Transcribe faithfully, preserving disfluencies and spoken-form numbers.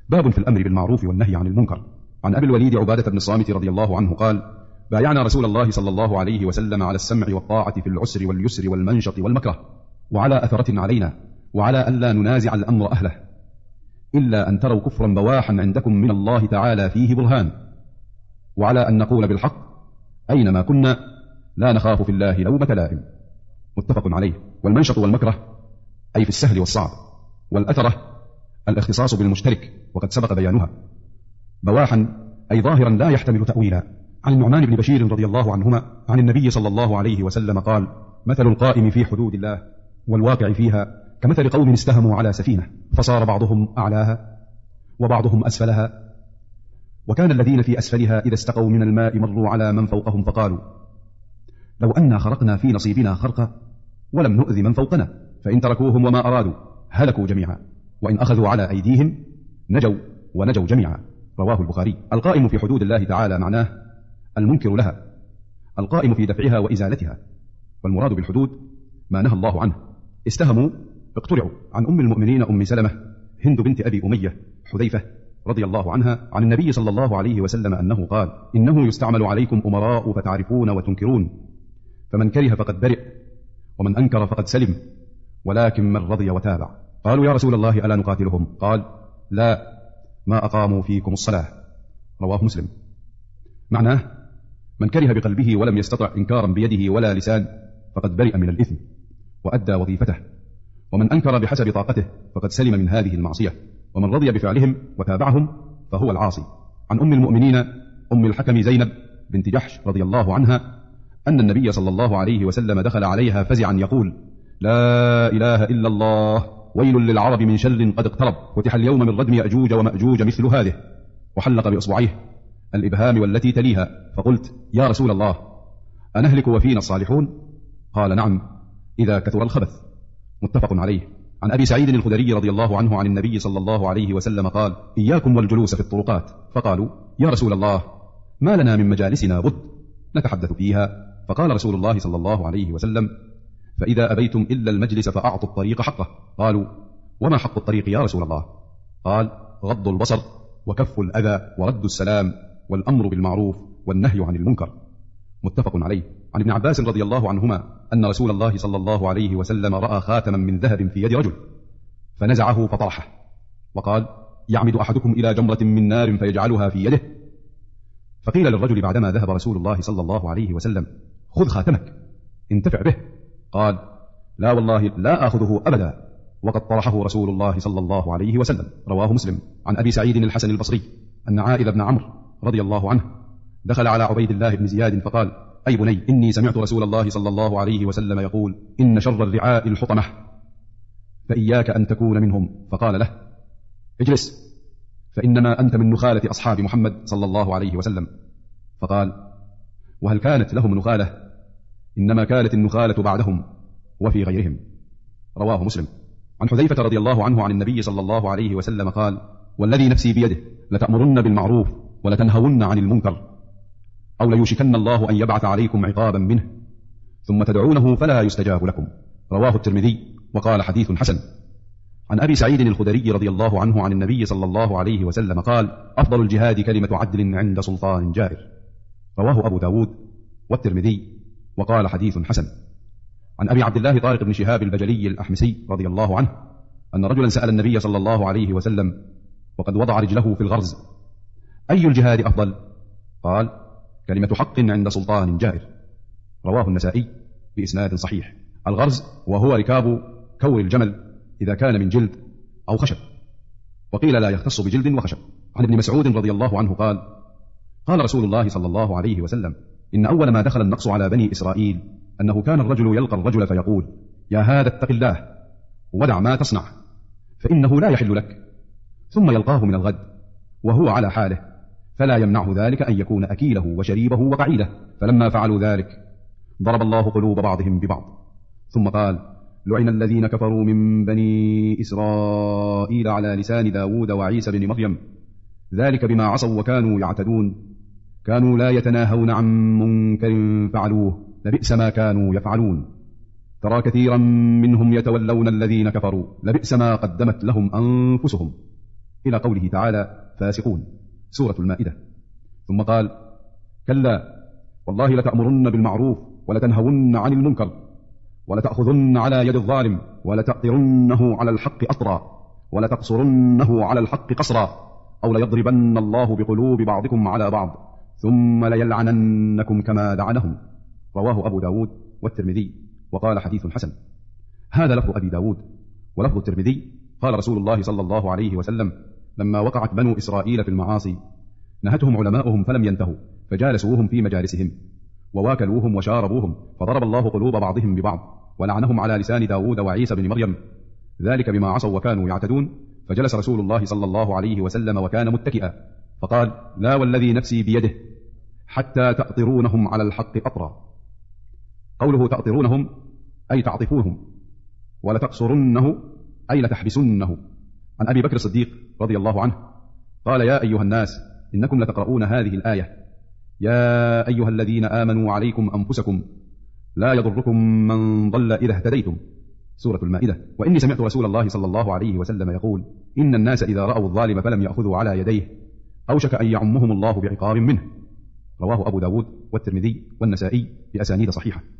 باب في الأمر بالمعروف والنهي عن المنكر. عن أبي الوليد عبادة بن الصامت رضي الله عنه قال: بايعنا رسول الله صلى الله عليه وسلم على السمع والطاعة في العسر واليسر والمنشط والمكره، وعلى أثرة علينا، وعلى ألا ننازع الأمر أهله، إلا أن تروا كفرا بواحا عندكم من الله تعالى فيه برهان، وعلى أن نقول بالحق أينما كنا لا نخاف في الله لومة لائم. متفق عليه. والمنشط والمكره أي في السهل والصعب، والأثرة الاختصاص بالمشترك وقد سبق بيانها. بواحا أي ظاهرا لا يحتمل تأويلا. عن النعمان بن بشير رضي الله عنهما عن النبي صلى الله عليه وسلم قال: مثل القائم في حدود الله والواقع فيها كمثل قوم استهموا على سفينة فصار بعضهم أعلاها وبعضهم أسفلها، وكان الذين في أسفلها إذا استقوا من الماء مروا على من فوقهم فقالوا: لو أنا خرقنا في نصيبنا خرقا ولم نؤذ من فوقنا، فإن تركوهم وما أرادوا هلكوا جميعا، وإن أخذوا على أيديهم نجوا ونجوا جميعا. رواه البخاري. القائم في حدود الله تعالى معناه المنكر لها، القائم في دفعها وإزالتها، والمراد بالحدود ما نهى الله عنه. استهموا اقترعوا. عن أم المؤمنين أم سلمة هند بنت أبي أمية حذيفة رضي الله عنها عن النبي صلى الله عليه وسلم أنه قال: إنه يستعمل عليكم أمراء فتعرفون وتنكرون، فمن كره فقد برئ، ومن أنكر فقد سلم، ولكن من رضي وتابع. قالوا: يا رسول الله ألا نقاتلهم؟ قال: لا، ما أقاموا فيكم الصلاة. رواه مسلم. معناه من كره بقلبه ولم يستطع إنكارا بيده ولا لسان فقد برئ من الإثم وأدى وظيفته، ومن أنكر بحسب طاقته فقد سلم من هذه المعصية، ومن رضي بفعلهم وتابعهم فهو العاصي. عن أم المؤمنين أم الحكم زينب بنت جحش رضي الله عنها أن النبي صلى الله عليه وسلم دخل عليها فزعا يقول: لا إله إلا الله، ويل للعرب من شر قد اقترب، فتح اليوم من ردم يأجوج ومأجوج مثل هذه، وحلق بإصبعيه الإبهام والتي تليها، فقلت: يا رسول الله أنهلك وفينا الصالحون؟ قال: نعم، إذا كثر الخبث. متفق عليه. عن أبي سعيد الخدري رضي الله عنه عن النبي صلى الله عليه وسلم قال: إياكم والجلوس في الطرقات. فقالوا: يا رسول الله ما لنا من مجالسنا بد نتحدث فيها. فقال رسول الله صلى الله عليه وسلم: فإذا أبيتم إلا المجلس فأعطوا الطريق حقه. قالوا: وما حق الطريق يا رسول الله؟ قال: غض البصر وكف الأذى ورد السلام والأمر بالمعروف والنهي عن المنكر. متفق عليه. عن ابن عباس رضي الله عنهما أن رسول الله صلى الله عليه وسلم رأى خاتما من ذهب في يد رجل فنزعه فطرحه، وقال: يعمد أحدكم إلى جمرة من نار فيجعلها في يده. فقيل للرجل بعدما ذهب رسول الله صلى الله عليه وسلم: خذ خاتمك انتفع به. قال: لا والله لا آخذه أبدا، وقد طرحه رسول الله صلى الله عليه وسلم. رواه مسلم. عن أبي سعيد الحسن البصري أن عائذ بن عمرو رضي الله عنه دخل على عبيد الله بن زياد فقال: أي بني، إني سمعت رسول الله صلى الله عليه وسلم يقول: إن شر الرعاء الحطمة، فإياك أن تكون منهم. فقال له: اجلس، فإنما أنت من نخالة أصحاب محمد صلى الله عليه وسلم. فقال: وهل كانت لهم نخالة؟ إنما كانت النخالة بعدهم وفي غيرهم. رواه مسلم. عن حذيفة رضي الله عنه عن النبي صلى الله عليه وسلم قال: والذي نفسي بيده لتأمرن بالمعروف ولتنهون عن المنكر، أو ليوشكن الله أن يبعث عليكم عقابا منه ثم تدعونه فلا يستجاب لكم. رواه الترمذي وقال: حديث حسن. عن أبي سعيد الخدري رضي الله عنه عن النبي صلى الله عليه وسلم قال: أفضل الجهاد كلمة عدل عند سلطان جائر. رواه أبو داود والترمذي وقال: حديث حسن. عن أبي عبد الله طارق بن شهاب البجلي الأحمسي رضي الله عنه أن رجلا سأل النبي صلى الله عليه وسلم وقد وضع رجله في الغرز: أي الجهاد أفضل؟ قال: كلمة حق عند سلطان جائر. رواه النسائي بإسناد صحيح. الغرز وهو ركاب كور الجمل إذا كان من جلد أو خشب، وقيل لا يختص بجلد وخشب. عن ابن مسعود رضي الله عنه قال: قال رسول الله صلى الله عليه وسلم: إن أول ما دخل النقص على بني إسرائيل أنه كان الرجل يلقى الرجل فيقول: يا هذا اتق الله ودع ما تصنع فإنه لا يحل لك، ثم يلقاه من الغد وهو على حاله، فلا يمنعه ذلك أن يكون أكيله وشريبه وقعيده. فلما فعلوا ذلك ضرب الله قلوب بعضهم ببعض، ثم قال: لعن الذين كفروا من بني إسرائيل على لسان داود وعيسى بن مريم، ذلك بما عصوا وكانوا يعتدون، كانوا لا يتناهون عن منكر فعلوه، لبئس ما كانوا يفعلون، ترى كثيرا منهم يتولون الذين كفروا، لبئس ما قدمت لهم أنفسهم. إلى قوله تعالى فاسقون، سورة المائدة. ثم قال كلا والله لتأمرن بالمعروف ولتنهون عن المنكر ولتأخذن على يد الظالم ولتأطرنه على الحق أطرا ولتقصرنه على الحق قصرا أو ليضربن الله بقلوب بعضكم على بعض ثم ليلعننكم كما لعنهم. رواه أبو داود والترمذي وقال حديث حسن. هذا لفظ أبي داود. ولفظ الترمذي قال رسول الله صلى الله عليه وسلم لما وقعت بنو إسرائيل في المعاصي نهتهم علماؤهم فلم ينتهوا فجالسوهم في مجالسهم وواكلوهم وشاربوهم فضرب الله قلوب بعضهم ببعض ولعنهم على لسان داود وعيسى بن مريم، ذلك بما عصوا وكانوا يعتدون. فجلس رسول الله صلى الله عليه وسلم وكان متكئا فقال لا والذي نفسي بيده حتى تأطرونهم على الحق أطرا. قوله تأطرونهم أي تعطفوهم، ولتقصرنه أي لتحبسنه. عن أبي بكر الصديق رضي الله عنه قال يا أيها الناس إنكم لتقرؤون هذه الآية يا أيها الذين آمنوا عليكم أنفسكم لا يضركم من ضل إذا اهتديتم، سورة المائدة. وإني سمعت رسول الله صلى الله عليه وسلم يقول إن الناس إذا رأوا الظالم فلم يأخذوا على يديه أوشك أن يعمهم الله بعقاب منه. رواه أبو داود والترمذي والنسائي بأسانيد صحيحة.